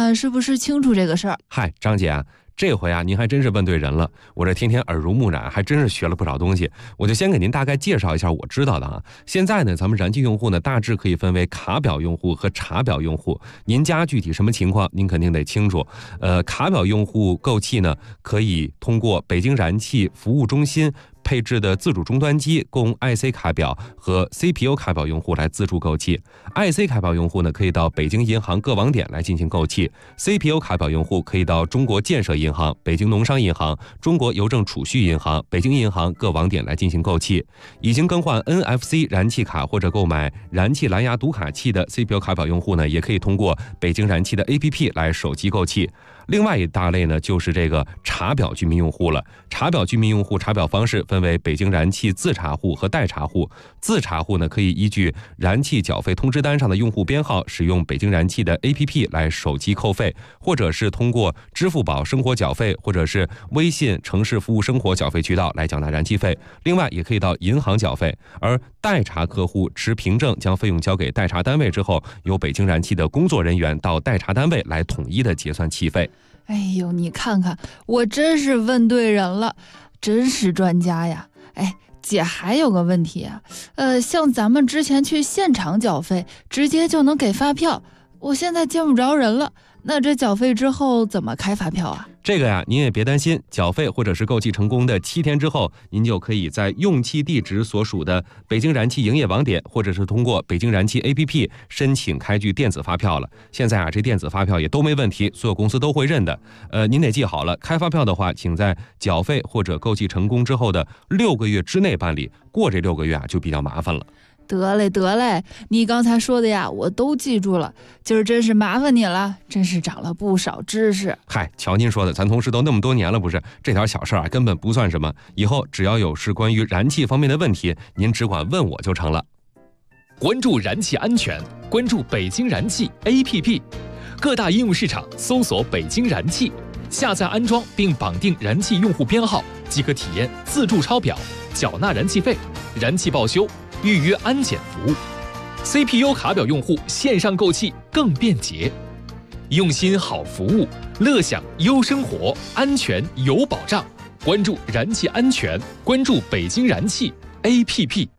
看是不是清楚这个事儿。 嗨，张姐啊，这回啊您还真是问对人了，我这天天耳濡目染，还真是学了不少东西。我就先给您大概介绍一下我知道的啊。现在呢，咱们燃气用户呢大致可以分为卡表用户和查表用户。您家具体什么情况，您肯定得清楚。卡表用户购气呢，可以通过北京燃气服务中心配置的自主终端机供 IC 卡表和 CPU 卡表用户来自助购气。IC 卡表用户呢，可以到北京银行各网点来进行购气。CPU 卡表用户可以到中国建设银行、北京农商银行、中国邮政储蓄银行、北京银行各网点来进行购气。已经更换 NFC 燃气卡或者购买燃气蓝牙读卡器的 CPU 卡表用户呢，也可以通过北京燃气的 APP 来手机购气。另外一大类呢，就是这个查表居民用户了。查表居民用户查表方式分为北京燃气自查户和代查户。自查户呢，可以依据燃气缴费通知单上的用户编号，使用北京燃气的 APP 来手机扣费，或者是通过支付宝生活缴费，或者是微信城市服务生活缴费渠道来缴纳燃气费。另外，也可以到银行缴费。而代查客户持凭证将费用交给代查单位之后，由北京燃气的工作人员到代查单位来统一的结算气费。 哎呦，你看看，我真是问对人了，真是专家呀！哎，姐还有个问题啊，像咱们之前去现场缴费，直接就能给发票，我现在见不着人了，那这缴费之后怎么开发票啊？ 这个呀，您也别担心，缴费或者是购气成功的7天之后，您就可以在用气地址所属的北京燃气营业网点，或者是通过北京燃气 APP 申请开具电子发票了。现在啊，这电子发票也都没问题，所有公司都会认的。您得记好了，开发票的话，请在缴费或者购气成功之后的6个月之内办理，过这6个月啊就比较麻烦了。 得嘞，你刚才说的呀，我都记住了。今儿真是麻烦你了，真是长了不少知识。 嗨，瞧您说的，咱同事都那么多年了，不是？这点小事啊，根本不算什么。以后只要有是关于燃气方面的问题，您只管问我就成了。 关注燃气安全，关注北京燃气 APP， 各大应用市场搜索北京燃气，下载安装并绑定燃气用户编号，即可体验自助抄表、缴纳燃气费、燃气报修、预约安检服务。CPU 卡表用户线上购气更便捷，用心好服务，乐享优生活，安全有保障。关注燃气安全，关注北京燃气 APP。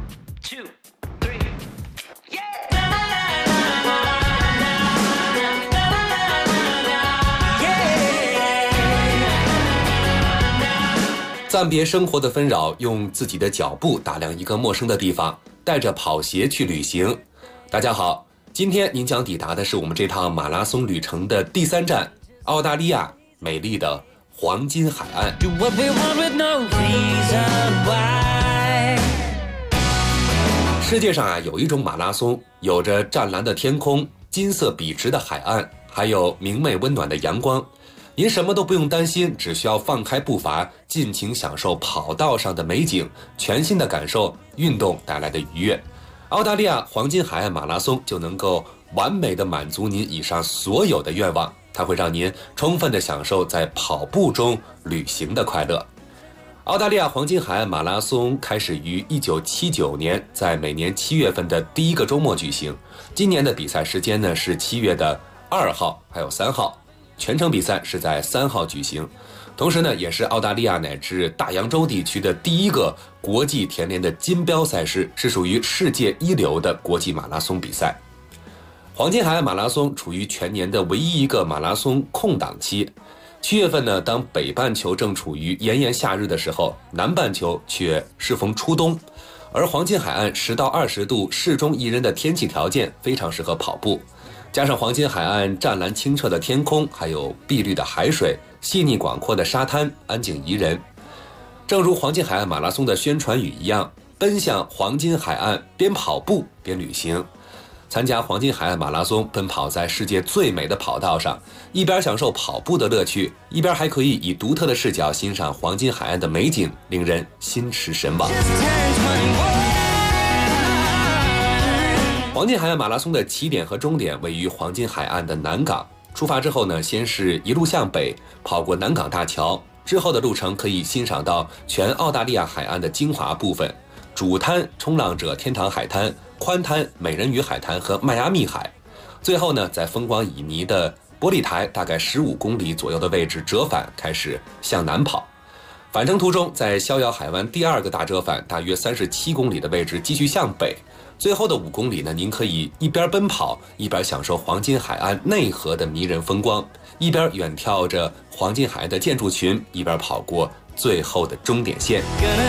暂别生活的纷扰，用自己的脚步打量一个陌生的地方，带着跑鞋去旅行。大家好，今天您将抵达的是我们这趟马拉松旅程的第3站，澳大利亚美丽的黄金海岸。世界上啊，有一种马拉松，有着湛蓝的天空、金色笔直的海岸，还有明媚温暖的阳光。您什么都不用担心，只需要放开步伐，尽情享受跑道上的美景，全新的感受运动带来的愉悦。澳大利亚黄金海岸马拉松就能够完美的满足您以上所有的愿望，它会让您充分的享受在跑步中旅行的快乐。澳大利亚黄金海岸马拉松开始于1979年，在每年7月份的第1个周末举行。今年的比赛时间呢是7月的2号还有3号。全程比赛是在3号举行，同时呢，也是澳大利亚乃至大洋洲地区的第1个国际田联的金标赛事，是属于世界一流的国际马拉松比赛。黄金海岸马拉松处于全年的唯一一个马拉松空档期。7月份呢，当北半球正处于炎炎夏日的时候，南半球却适逢初冬，而黄金海岸10到20度适中宜人的天气条件非常适合跑步。加上黄金海岸湛蓝清澈的天空，还有碧绿的海水、细腻广阔的沙滩，安静宜人。正如黄金海岸马拉松的宣传语一样，奔向黄金海岸，边跑步边旅行。参加黄金海岸马拉松，奔跑在世界最美的跑道上，一边享受跑步的乐趣，一边还可以以独特的视角欣赏黄金海岸的美景，令人心驰神往。黄金海岸马拉松的起点和终点位于黄金海岸的南港。出发之后呢，先是一路向北，跑过南港大桥，之后的路程可以欣赏到全澳大利亚海岸的精华部分：主滩冲浪者天堂海滩、宽滩美人鱼海滩和迈阿密海。最后呢，在风光旖旎的玻璃台大概15公里左右的位置折返，开始向南跑。返程途中，在逍遥海湾第2个大折返大约37公里的位置继续向北。最后的5公里呢，您可以一边奔跑，一边享受黄金海岸内河的迷人风光，一边远眺着黄金海岸的建筑群，一边跑过最后的终点线。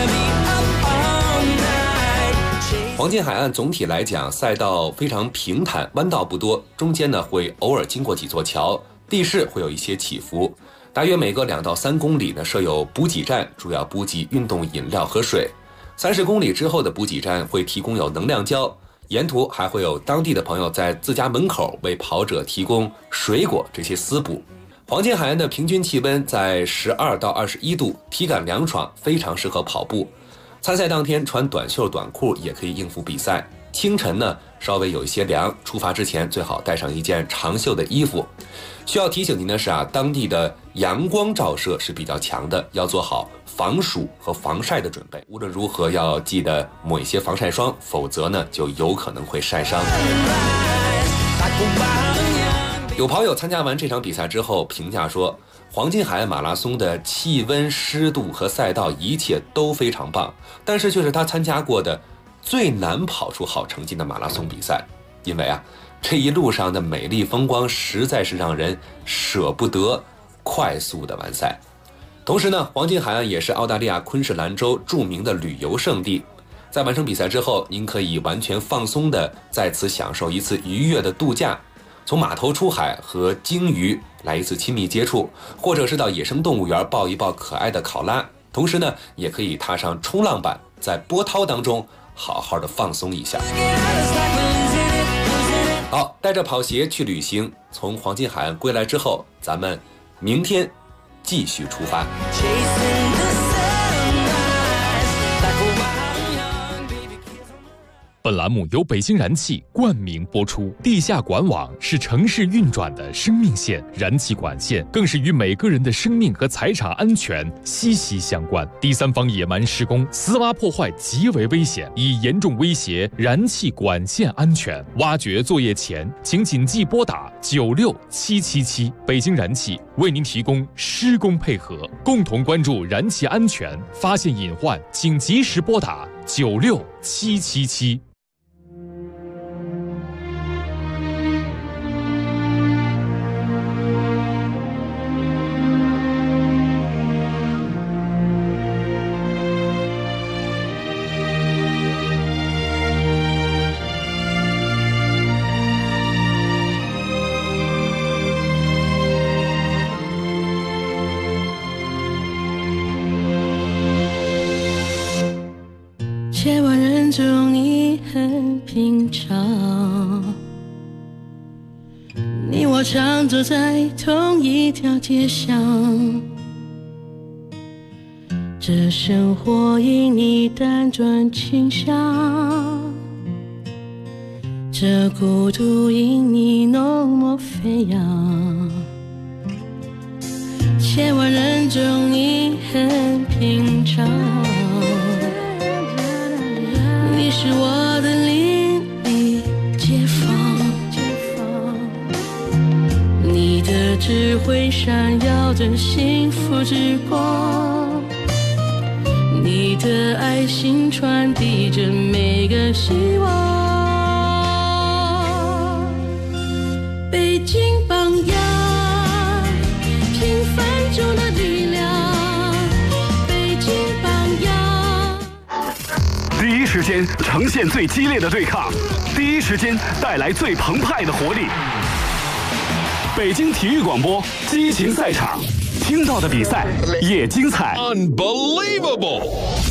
黄金海岸总体来讲，赛道非常平坦，弯道不多，中间呢会偶尔经过几座桥，地势会有一些起伏。大约每隔2到3公里呢设有补给站，主要补给运动饮料和水。30公里之后的补给站会提供有能量胶，沿途还会有当地的朋友在自家门口为跑者提供水果这些私补。黄金海岸的平均气温在12到21度，体感凉爽，非常适合跑步。参赛当天穿短袖短裤也可以应付比赛。清晨呢稍微有一些凉，出发之前最好带上一件长袖的衣服。需要提醒您的是当地的阳光照射是比较强的，要做好防暑和防晒的准备。无论如何要记得抹一些防晒霜，否则呢就有可能会晒伤。有跑友参加完这场比赛之后评价说，黄金海岸马拉松的气温、湿度和赛道一切都非常棒，但是却是他参加过的最难跑出好成绩的马拉松比赛。因为这一路上的美丽风光实在是让人舍不得快速的完赛。同时呢，黄金海岸也是澳大利亚昆士兰州著名的旅游胜地。在完成比赛之后，您可以完全放松的在此享受一次愉悦的度假，从码头出海和鲸鱼来一次亲密接触，或者是到野生动物园抱一抱可爱的考拉。同时呢，也可以踏上冲浪板，在波涛当中好好的放松一下。好，带着跑鞋去旅行，从黄金海岸归来之后，咱们明天继续出发。 本栏目由北京燃气冠名播出。地下管网是城市运转的生命线，燃气管线更是与每个人的生命和财产安全息息相关。第三方野蛮施工、私挖破坏极为危险，已严重威胁燃气管线安全。挖掘作业前，请谨记拨打96777。北京燃气为您提供施工配合，共同关注燃气安全，发现隐患请及时拨打96777。 千万人中你很平常，你我常走在同一条街上，这生活因你单转倾向，这孤独因你浓墨飞扬。千万人中你很平常，你是我的邻里街坊，你的智慧闪耀着幸福之光，你的爱心传递着每个希望。北京榜样，平凡中的力量，北京榜样。 第一时间呈现最激烈的对抗，第一时间带来最澎湃的活力。北京体育广播激情赛场，听到的比赛也精彩。 Unbelievable！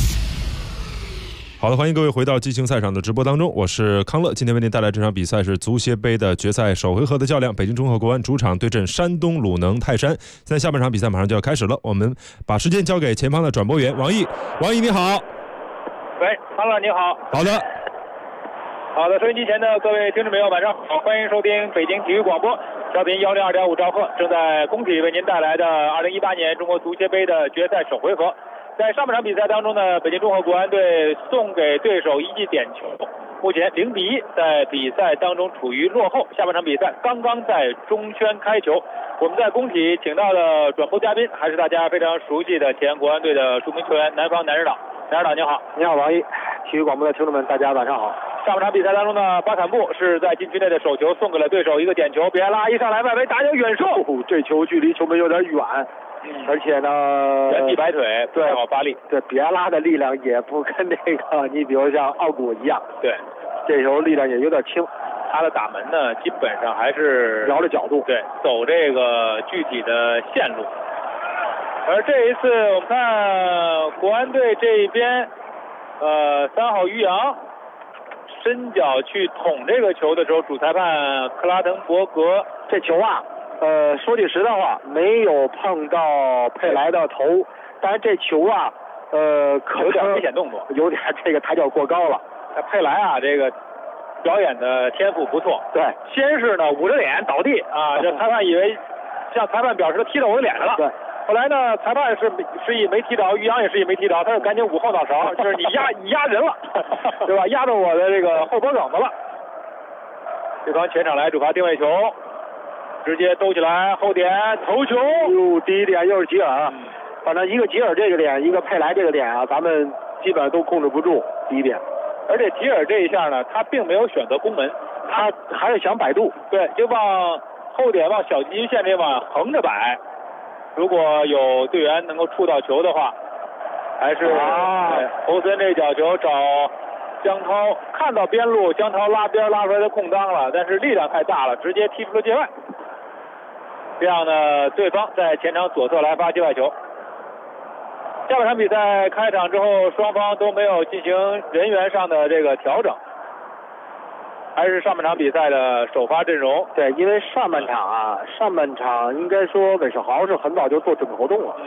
好的，欢迎各位回到激情赛场的直播当中，我是康乐。今天为您带来这场比赛是足协杯的决赛首回合的较量，北京中赫国安主场对阵山东鲁能泰山。现在下半场比赛马上就要开始了，我们把时间交给前方的转播员王毅。王毅你好。 喂，康乐你好。 好的。 好的，收音机前的各位听众朋友晚上好，欢迎收听北京体育广播，调频102.5兆赫，正在工体为您带来的2018年中国足协杯的决赛首回合。在上半场比赛当中呢，北京中赫国安队送给对手一记点球， 目前0-1，在比赛当中处于落后。下半场比赛刚刚在中圈开球。我们在工体请到的转播嘉宾还是大家非常熟悉的前国安队的著名球员南方南指导。南指导您好。 你好，王毅。体育广播的听众们，大家晚上好。 上半场比赛当中呢，巴坎布是在禁区内的手球送给了对手一个点球，比埃拉一上来外围打球远射， 这球距离球门有点远。而且呢， 原地摆腿， 对， 好发力。 对，比埃拉的力量也不跟那个你比如像奥古一样。 对， 这球力量也有点轻。 他的打门呢，基本上还是瞄着角度， 对，走这个具体的线路。而这一次我们看国安队这一边，3号于洋伸脚去捅这个球的时候，主裁判克拉滕伯格这球啊。说句实在话，没有碰到佩莱的头，但是这球啊，可有点危险动作， 有点这个抬脚过高了。 佩莱啊，这个表演的天赋不错。 对， 先是呢捂着脸倒地啊，这裁判以为向裁判表示他踢到我的脸上了。 对。 后来呢，裁判示意没踢着，于洋也示意没踢着，他就赶紧捂后脑勺，就是你压人了，对吧？压到我的这个后脖梗子了。对方前场来主罚定位球。直接兜起来后点头球， 第一点又是吉尔，反正一个吉尔这个点，一个佩莱这个点啊，咱们基本上都控制不住第一点。 而且吉尔这一下呢，他并没有选择攻门， 他还是想摆渡， 对，就往后点往小禁区线这往横着摆。如果有队员能够触到球的话，还是侯森这角球找江涛，看到边路，江涛拉边拉出来的空当了，但是力量太大了，直接踢出了界外。这样呢，对方在前场左侧来发界外球。下半场比赛开场之后，双方都没有进行人员上的这个调整，还是上半场比赛的首发阵容。 对，因为上半场应该说韦世豪是很早就做准备活动了。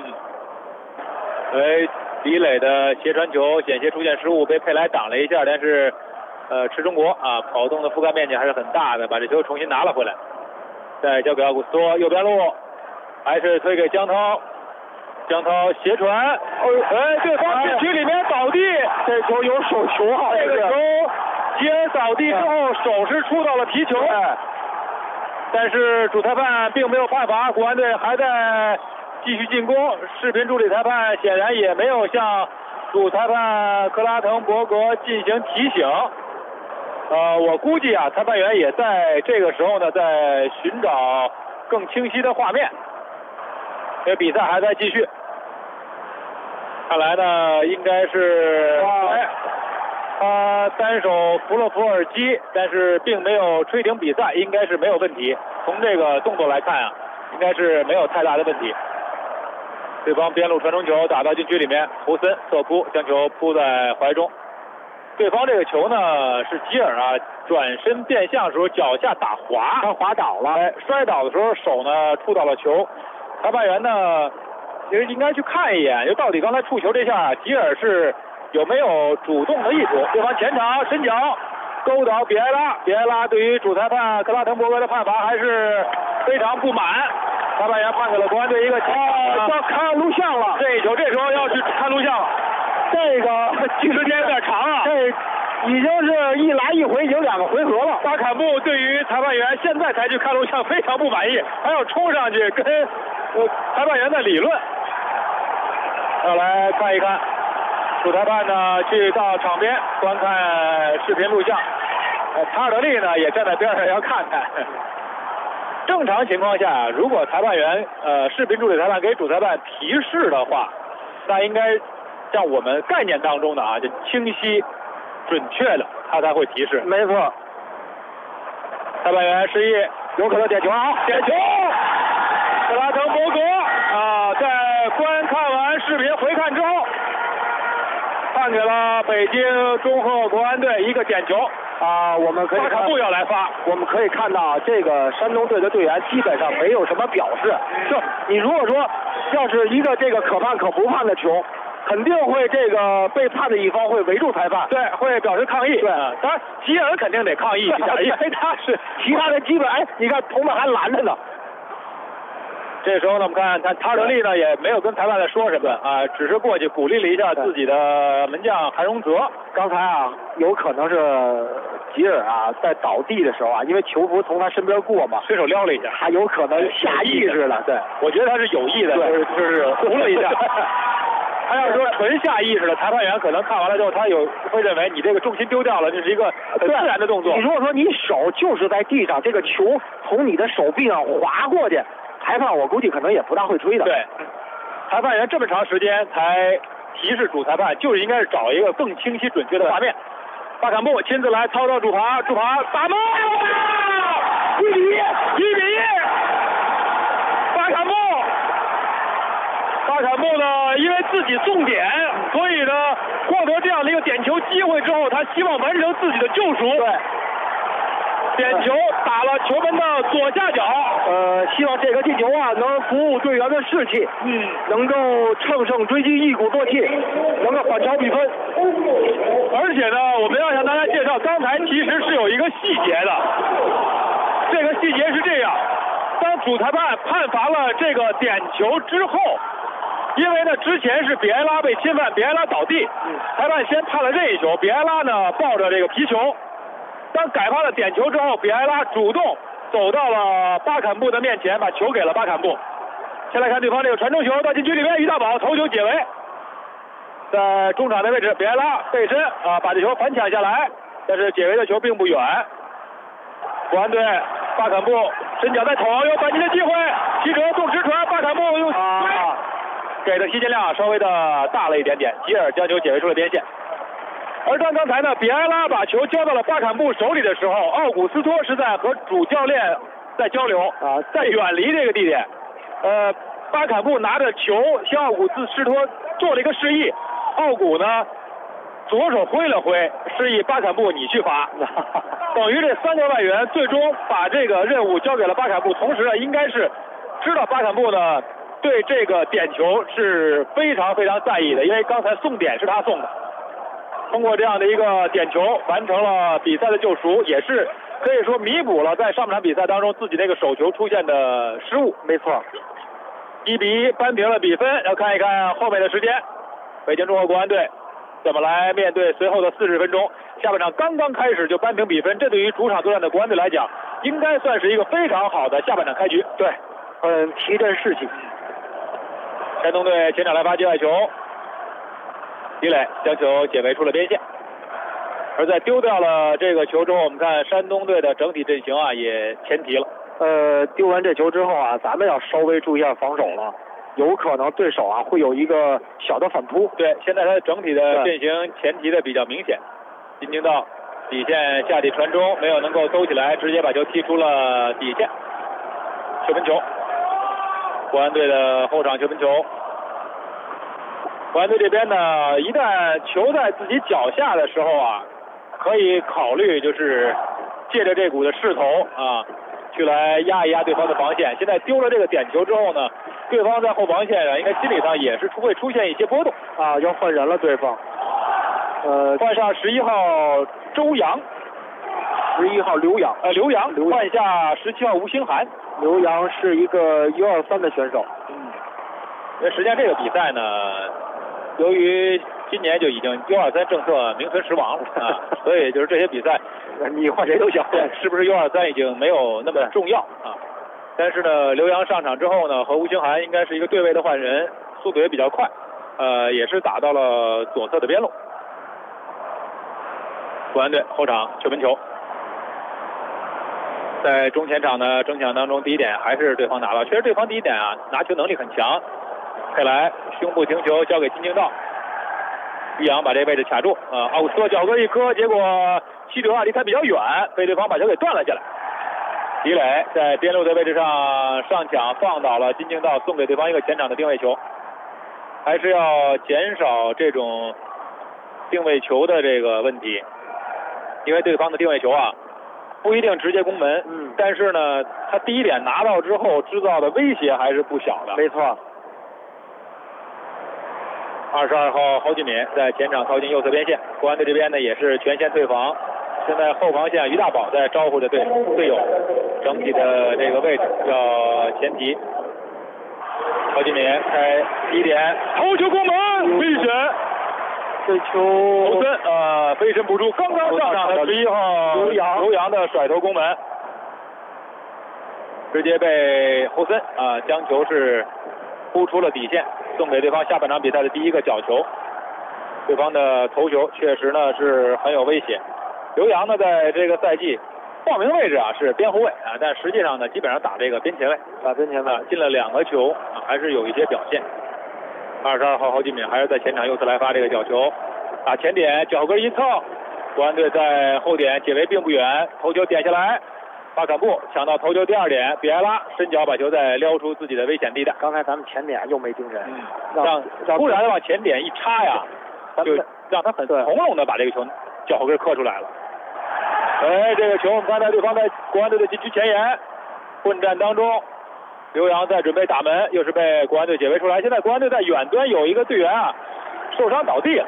李磊的斜传球险些出现失误，被佩莱挡了一下，但是池中国啊跑动的覆盖面积还是很大的，把这球重新拿了回来。再交给奥古斯托，右边路还是推给江涛，江涛斜传，对方禁区里面倒地， 这球有手球啊！ 这个球吉尔倒地之后手是触到了皮球，但是主裁判并没有判罚，国安队还在继续进攻。视频助理裁判显然也没有向主裁判克拉滕伯格进行提醒。我估计啊，裁判员也在这个时候呢，在寻找更清晰的画面。因为比赛还在继续，看来呢，应该是单手扶了扶耳机，但是并没有吹停比赛，应该是没有问题。从这个动作来看啊，应该是没有太大的问题。对方边路传中球打到禁区里面，胡森侧扑将球扑在怀中。对方这个球呢是吉尔啊转身变向的时候脚下打滑， 他滑倒了， 摔倒的时候手呢触到了球。裁判员呢其实应该去看一眼，就到底刚才触球这下吉尔是有没有主动的意图。对方前场伸脚勾倒比埃拉，比埃拉对于主裁判克拉滕伯格的判罚还是非常不满。裁判员判给了国安队一个要看录像了， 这一球这时候要去看录像了。 这个时间有点长啊， 这已经是一来一回，已经2个回合了。 巴坎布对于裁判员现在才去看录像非常不满意，还要冲上去跟裁判员的理论。要来看一看，主裁判呢去到场边观看视频录像，查尔德利呢也站在边上要看看。正常情况下，如果裁判员视频助理裁判给主裁判提示的话，那应该像我们概念当中的啊，就清晰准确的，他才会提示。 没错。 裁判员示意有可能点球啊， 点球！克拉滕伯格啊，在观看完视频回看之后，判给了北京中赫国安队一个点球。 我们可以巴坎布要来发， 我们可以看到这个山东队的队员基本上没有什么表示。就你如果说要是一个这个可判可不判的球，肯定会这个被判的一方会围住裁判， 对，会表示抗议。 对， 当然吉尔肯定得抗议一下，因为他是其他的基本你看同伴还拦着呢。 这时候呢，我们看塔德利呢也没有跟裁判在说什么啊，只是过去鼓励了一下自己的门将韩荣泽。 刚才啊，有可能是吉尔啊在倒地的时候啊，因为球服从他身边过嘛， 随手撩了一下， 他有可能下意识了。对， 我觉得他是有意的，就是扶了一下。他要说纯下意识的，裁判员可能看完了之后，他会认为你这个重心丢掉了，这是一个很自然的动作。 你如果说你手就是在地上，这个球从你的手臂上滑过去，裁判我估计可能也不大会吹的。 对，裁判员这么长时间才提示主裁判，就是应该是找一个更清晰准确的画面。巴坎布亲自来操刀主罚打门，1比1，巴坎布呢，因为自己送点，所以呢获得这样的一个点球机会之后，他希望完成自己的救赎。 对， 点球打了球门的左下角， 希望这个进球啊能鼓舞队员的士气，能够乘胜追击，一鼓作气，能够反超比分。 而且呢，我们要向大家介绍，刚才其实是有一个细节的，这个细节是这样：当主裁判判罚了这个点球之后，因为呢之前是比埃拉被侵犯，比埃拉倒地，裁判先判了任意球，比埃拉呢抱着这个皮球。当改判了点球之后，比埃拉主动走到了巴坎布的面前，把球给了巴坎布。先来看对方这个传中球到禁区里面，于大宝头球解围，在中场的位置，比埃拉背身把这球反抢下来，但是解围的球并不远。国安队巴坎布伸脚再捅，有反击的机会，齐哲动直传，巴坎布又给的提前量稍微的大了一点点，吉尔将球解围出了边线。而当刚才呢，比埃拉把球交到了巴坎布手里的时候，奥古斯托是在和主教练在交流在远离这个地点。巴坎布拿着球向奥古斯托做了一个示意，奥古呢左手挥了挥，示意巴坎布你去罚。等于这3个外援最终把这个任务交给了巴坎布，同时呢，应该是知道巴坎布呢对这个点球是非常非常在意的，因为刚才送点是他送的。通过这样的一个点球完成了比赛的救赎，也是可以说弥补了在上半场比赛当中自己那个手球出现的失误。 没错 ，1比1扳平了比分。要看一看后面的时间，北京中国国安队怎么来面对随后的40分钟。下半场刚刚开始就扳平比分，这对于主场作战的国安队来讲，应该算是一个非常好的下半场开局。 对，提振士气。 山东队前场来发界外球，李磊将球解围出了边线。而在丢掉了这个球之后，我们看山东队的整体阵型也前提了。 丢完这球之后咱们要稍微注意一下防守了，有可能对手会有一个小的反扑。 对，现在他整体的阵型前提的比较明显。金京道底线下底传中没有能够兜起来，直接把球踢出了底线。球门球，国安队的后场球门球。国安队这边呢，一旦球在自己脚下的时候可以考虑就是借着这股的势头去来压一压对方的防线。现在丢了这个点球之后呢，对方在后防线上应该心理上也是会出现一些波动要换人了对方。 换上11号周洋 ，11号刘洋， 换下17号吴兴涵。 刘洋是一个123的选手。 因为实际上这个比赛呢，由于今年就已经U23政策名存实亡了所以就是这些比赛你换谁都行， 是不是U23已经没有那么重要但是呢，刘洋上场之后呢，和吴兴涵应该是一个对位的换人，速度也比较快，也是打到了左侧的边路。国安队后场球门球，在中前场的争抢当中，第一点还是对方拿到，确实对方第一点拿球能力很强。佩莱胸部停球交给金京道，于洋把这位置卡住奥古斯托脚跟一磕，结果齐哲离他比较远，被对方把球给断了下来。李磊在边路的位置上上抢放倒了金京道，送给对方一个前场的定位球。还是要减少这种定位球的这个问题，因为对方的定位球不一定直接攻门，但是呢他第一点拿到之后制造的威胁还是不小的。 没错。 22号侯俊敏在前场靠近右侧边线，国安队这边呢也是全线退防，现在后防线于大宝在招呼着队友，整体的这个位置要前提。 郝金敏开第一点，头球攻门，危险。 这球侯森飞身捕捉刚刚上场的11号刘洋的甩头攻门，直接被侯森将球是扑出了底线，送给对方下半场比赛的第一个角球。对方的头球确实呢是很有威胁。刘洋呢在这个赛季报名位置是边后卫但实际上呢基本上打这个边前卫，进了2个球还是有一些表现。22号郝金敏还是在前场又次来发这个角球，打前点脚跟一蹭，国安队在后点解围并不远，头球点下来，巴坎布抢到头球第2点，比埃拉伸脚把球再撩出自己的危险地带。 刚才咱们前点又没盯人， 让突然的往前点一插呀，就让他很从容的把这个球脚跟磕出来了。这个球我们看到对方在国安队的禁区前沿混战当中，刘洋在准备打门，又是被国安队解围出来。现在国安队在远端有一个队员受伤倒地了，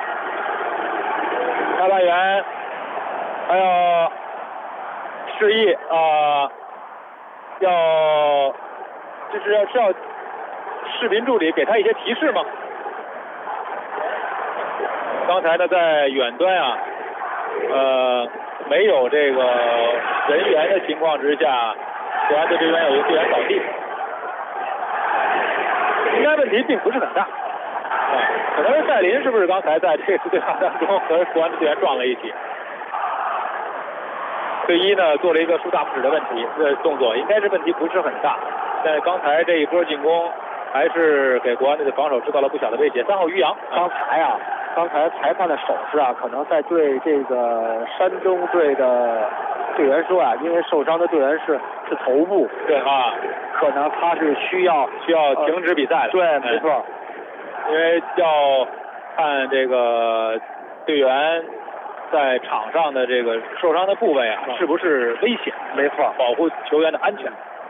裁判员还要示意是要视频助理给他一些提示吗？刚才呢在远端没有这个人员的情况之下，国安队这边有一个队员倒地，应该问题并不是很大可能是戴林是不是刚才在这次对抗当中和国安队员撞了一起？队医呢做了一个竖大拇指的动作，应该是问题不是很大，但是刚才这一波进攻还是给国安队的防守制造了不小的威胁。3号于洋， 刚才裁判的手势可能在对这个山东队的队员说因为受伤的队员是头部， 对可能他是需要停止比赛的。 对，没错， 因为要看这个队员在场上的这个受伤的部位是不是危险， 没错， 保护球员的安全。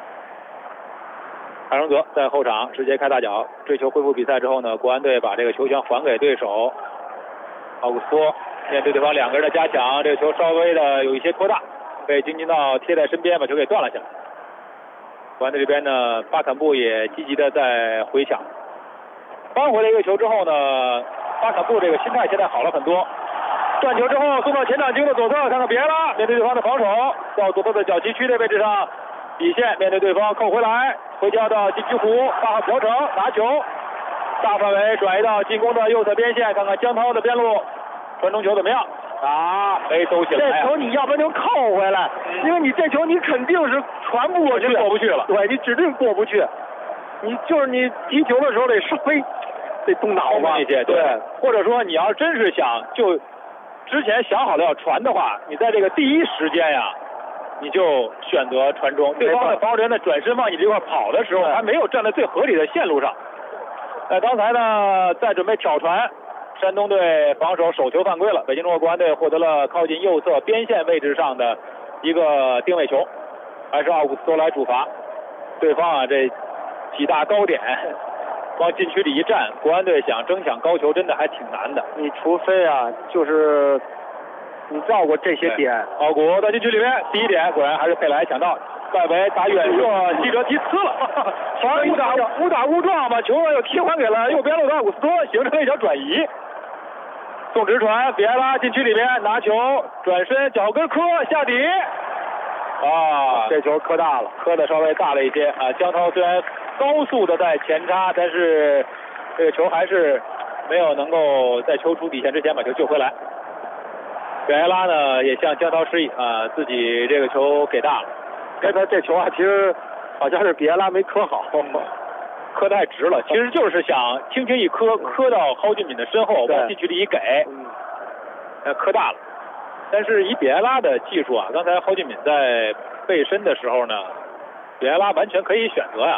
海荣泽在后场直接开大脚，追求恢复比赛之后呢，国安队把这个球权还给对手。奥古斯托面对对方2个人的加强，这个球稍微的有一些扩大，被金金道贴在身边把球给断了下来。国安队这边呢，巴坎布也积极的在回抢，扳回了一个球之后呢，巴坎布这个心态现在好了很多。断球之后送到前场进攻的左侧，看看别拉面对对方的防守，到左侧的角旗区的位置上，底线面对对方扣回来，回交到禁区弧，8号朴成拿球，大范围转移到进攻的右侧边线，看看江涛的边路传中球怎么样没收起来。 这球你要不然就扣回来，因为你这球你肯定是传不过去， 过不去了。 对，你指定过不去。你踢球的时候得稍微得动脑子一些，对。或者说你要真是想就之前想好了要传的话，你在这个第一时间你就选择传中。对方的防守员在转身往你这块跑的时候，还没有站在最合理的线路上。刚才呢在准备挑传，山东队防守手球犯规了，北京中国国安队获得了靠近右侧边线位置上的一个定位球，还是奥古斯托来主罚。对方这几大高点往禁区里一站，国安队想争抢高球真的还挺难的。 你除非就是你绕过这些点。 奥古在禁区里面第一点，果然还是佩莱抢到，外围打远射，记者踢呲了，误打误撞把球又踢还给了右边路的奥古斯托，形成了一条转移。送直传，比埃拉禁区里面拿球转身脚跟磕下底， 这球磕大了， 磕的稍微大了一些江涛虽然高速的在前插，但是这个球还是没有能够在球出底线之前把球救回来。比埃拉呢也向江涛示意自己这个球给大了。 刚才这球其实好像是比埃拉没磕好， 磕太直了，其实就是想轻轻一磕到郝俊敏的身后，往禁区里一给，磕大了。但是以比埃拉的技术刚才郝俊敏在背身的时候呢，比埃拉完全可以选择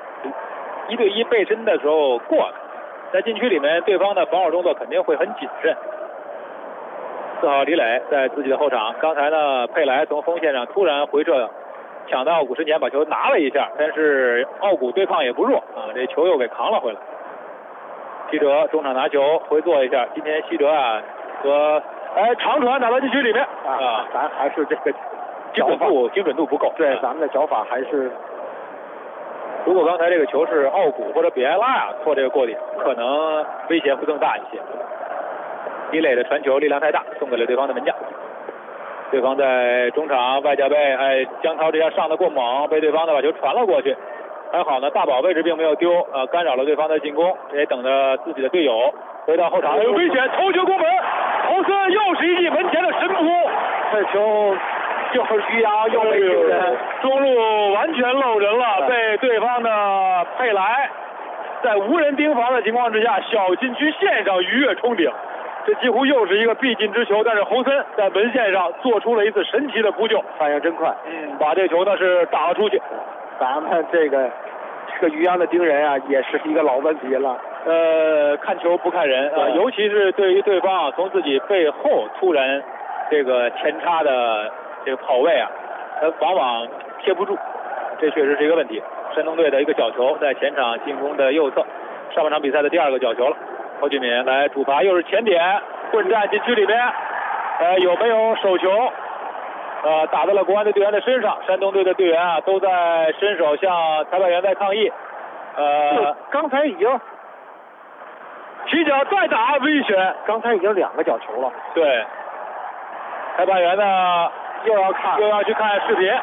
1对1背身的时候过了，在禁区里面对方的防守动作肯定会很谨慎。4号李磊在自己的后场，刚才呢佩莱从锋线上突然回撤抢到奥古身前把球拿了一下，但是奥古对抗也不弱这球又给扛了回来。西哲中场拿球回做一下，今天西哲和长传打到禁区里面咱还是这个精准度不够。 对，咱们的脚法还是如果刚才这个球是奥古或者比埃拉呀错这个过点，可能威胁会更大一些。李磊的传球力量太大，送给了对方的门将。对方在中场外脚背，江涛这下上得过猛，被对方的把球传了过去。还好呢，大宝位置并没有丢，干扰了对方的进攻，也等着自己的队友回到后场。有危险，头球攻门，侯森又是一记门前的神扑， 这球就是于洋又没丢人， 中路完全漏人了，被对方的佩莱在无人盯防的情况之下，小禁区线上鱼跃冲顶。这几乎又是一个必进之球，但是侯森在门线上做出了一次神奇的扑救， 反应真快， 把这球呢是打了出去。 咱们这个于洋的盯人啊，也是一个老问题了。 看球不看人啊，尤其是对于对方从自己背后突然这个前插的这个跑位啊，往往贴不住，这确实是一个问题。山东队的一个角球在前场进攻的右侧，上半场比赛的第2个角球了。侯俊敏来主罚，又是前点混战禁区里面，有没有手球？打到了国安队队员的身上，山东队的队员啊都在伸手向裁判员在抗议。 刚才已经起脚再打危险， 刚才已经2个角球了。 对，裁判员呢又要去看视频。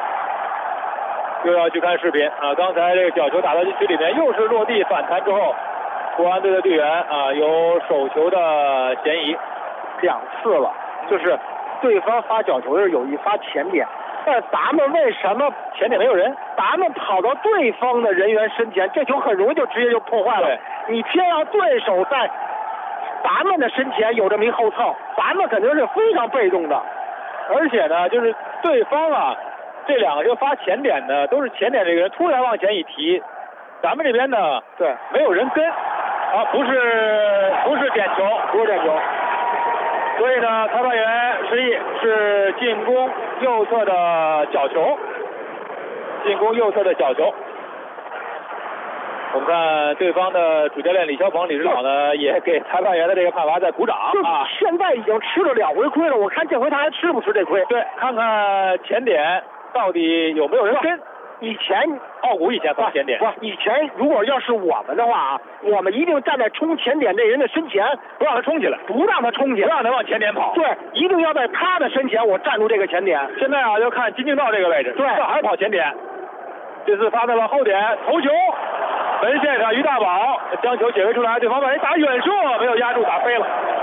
啊！刚才这个角球打到禁区里面，又是落地反弹之后。国安队的队员啊，有手球的嫌疑 ，2次了。就是对方发角球是有意发前点，但咱们为什么前点没有人？ 咱们跑到对方的人员身前，这球很容易就直接就破坏了。你偏让对手在咱们的身前有这么一后蹭，咱们肯定是非常被动的。 而且呢，就是对方啊，这2个就发前点的，都是前点这个人突然往前一提，咱们这边呢， 对， 没有人跟。不是点球，所以呢，裁判员示意是进攻右侧的角球。我们看对方的主教练李霄鹏、李指导呢，也给裁判员的这个判罚在鼓掌啊。 现在已经吃了2回亏了，我看这回他还吃不吃这亏？ 对，看看前点到底有没有人跟。 以前奥古以前发前点， 以前如果要是我们的话啊，我们一定站在冲前点这人的身前， 不让他冲起来， 不让他往前点跑。对，一定要在他的身前，我站住这个前点。 现在啊，就看金敬道这个位置， 对， 还是跑前点。这次发到了后点，头球，门线上于大宝将球解围出来，对方把人打远射，没有压住，打飞了。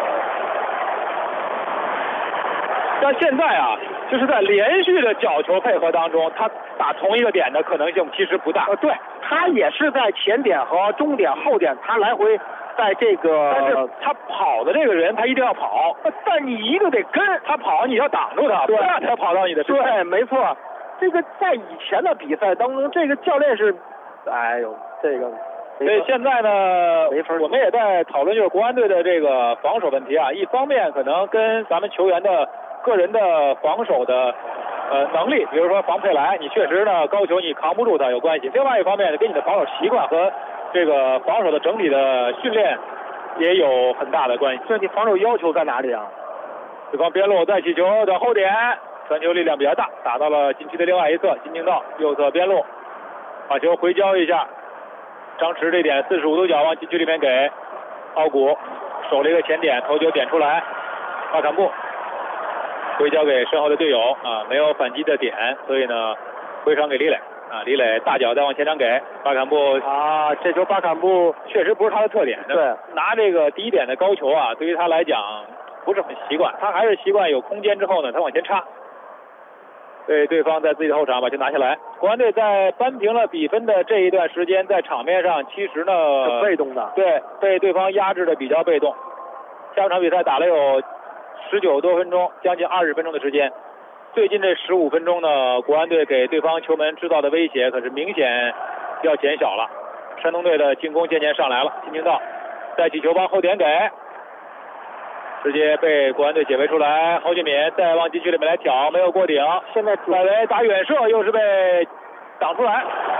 但现在啊，就是在连续的角球配合当中，他打同一个点的可能性其实不大。 对，他也是在前点和中点、后点，他来回在这个。 但是他跑的这个人，他一定要跑， 但你一定得跟他跑， 你要挡住他， 对， 不让他跑到你的身上。 对，没错。这个在以前的比赛当中，这个教练是，哎呦，这个。 所以现在呢，我们也在讨论就是国安队的这个防守问题啊。一方面可能跟咱们球员的个人的防守的能力，比如说防佩莱，你确实呢高球你扛不住他有关系。另外一方面跟你的防守习惯和这个防守的整体的训练也有很大的关系。 这你防守要求在哪里啊？ 对方边路再起球的后点，传球力量比较大，打到了禁区的另外一侧，金敬道右侧边路把球回交一下。张弛这点45度角往禁区里面给奥古，守了一个前点，头球点出来，巴坎布回交给身后的队友啊，没有反击的点，所以呢回传给李磊啊，李磊大脚再往前场给巴坎布啊，这球巴坎布确实不是他的特点， 对， 拿这个低点的高球啊，对于他来讲不是很习惯，他还是习惯有空间之后呢，他往前插。对方在自己的后场把球拿下来。国安队在扳平了比分的这一段时间，在场面上其实呢是被动的， 对，被对方压制的比较被动。下半场比赛打了有19多分钟，将近20分钟的时间。最近这15分钟呢，国安队给对方球门制造的威胁可是明显要减小了。山东队的进攻渐渐上来了，金敬道再起球帮后点给。直接被国安队解围出来，侯俊敏再往禁区里面来挑，没有过顶。 现在外围打远射，又是被挡出来。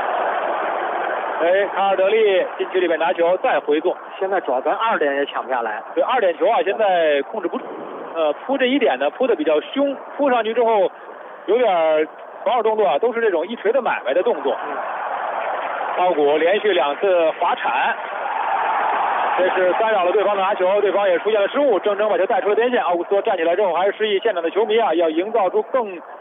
卡尔德利禁区里面拿球再回送。 现在主要咱2点也抢不下来。 对，2点球啊，现在控制不住。扑这1点呢，扑的比较凶，扑上去之后有点防守动作啊，都是这种一锤子买卖的动作。 奥古连续2次滑铲，这是干扰了对方的拿球，对方也出现了失误，郑铮把球带出了边线。奥古斯托站起来之后还是示意现场的球迷啊，要营造出更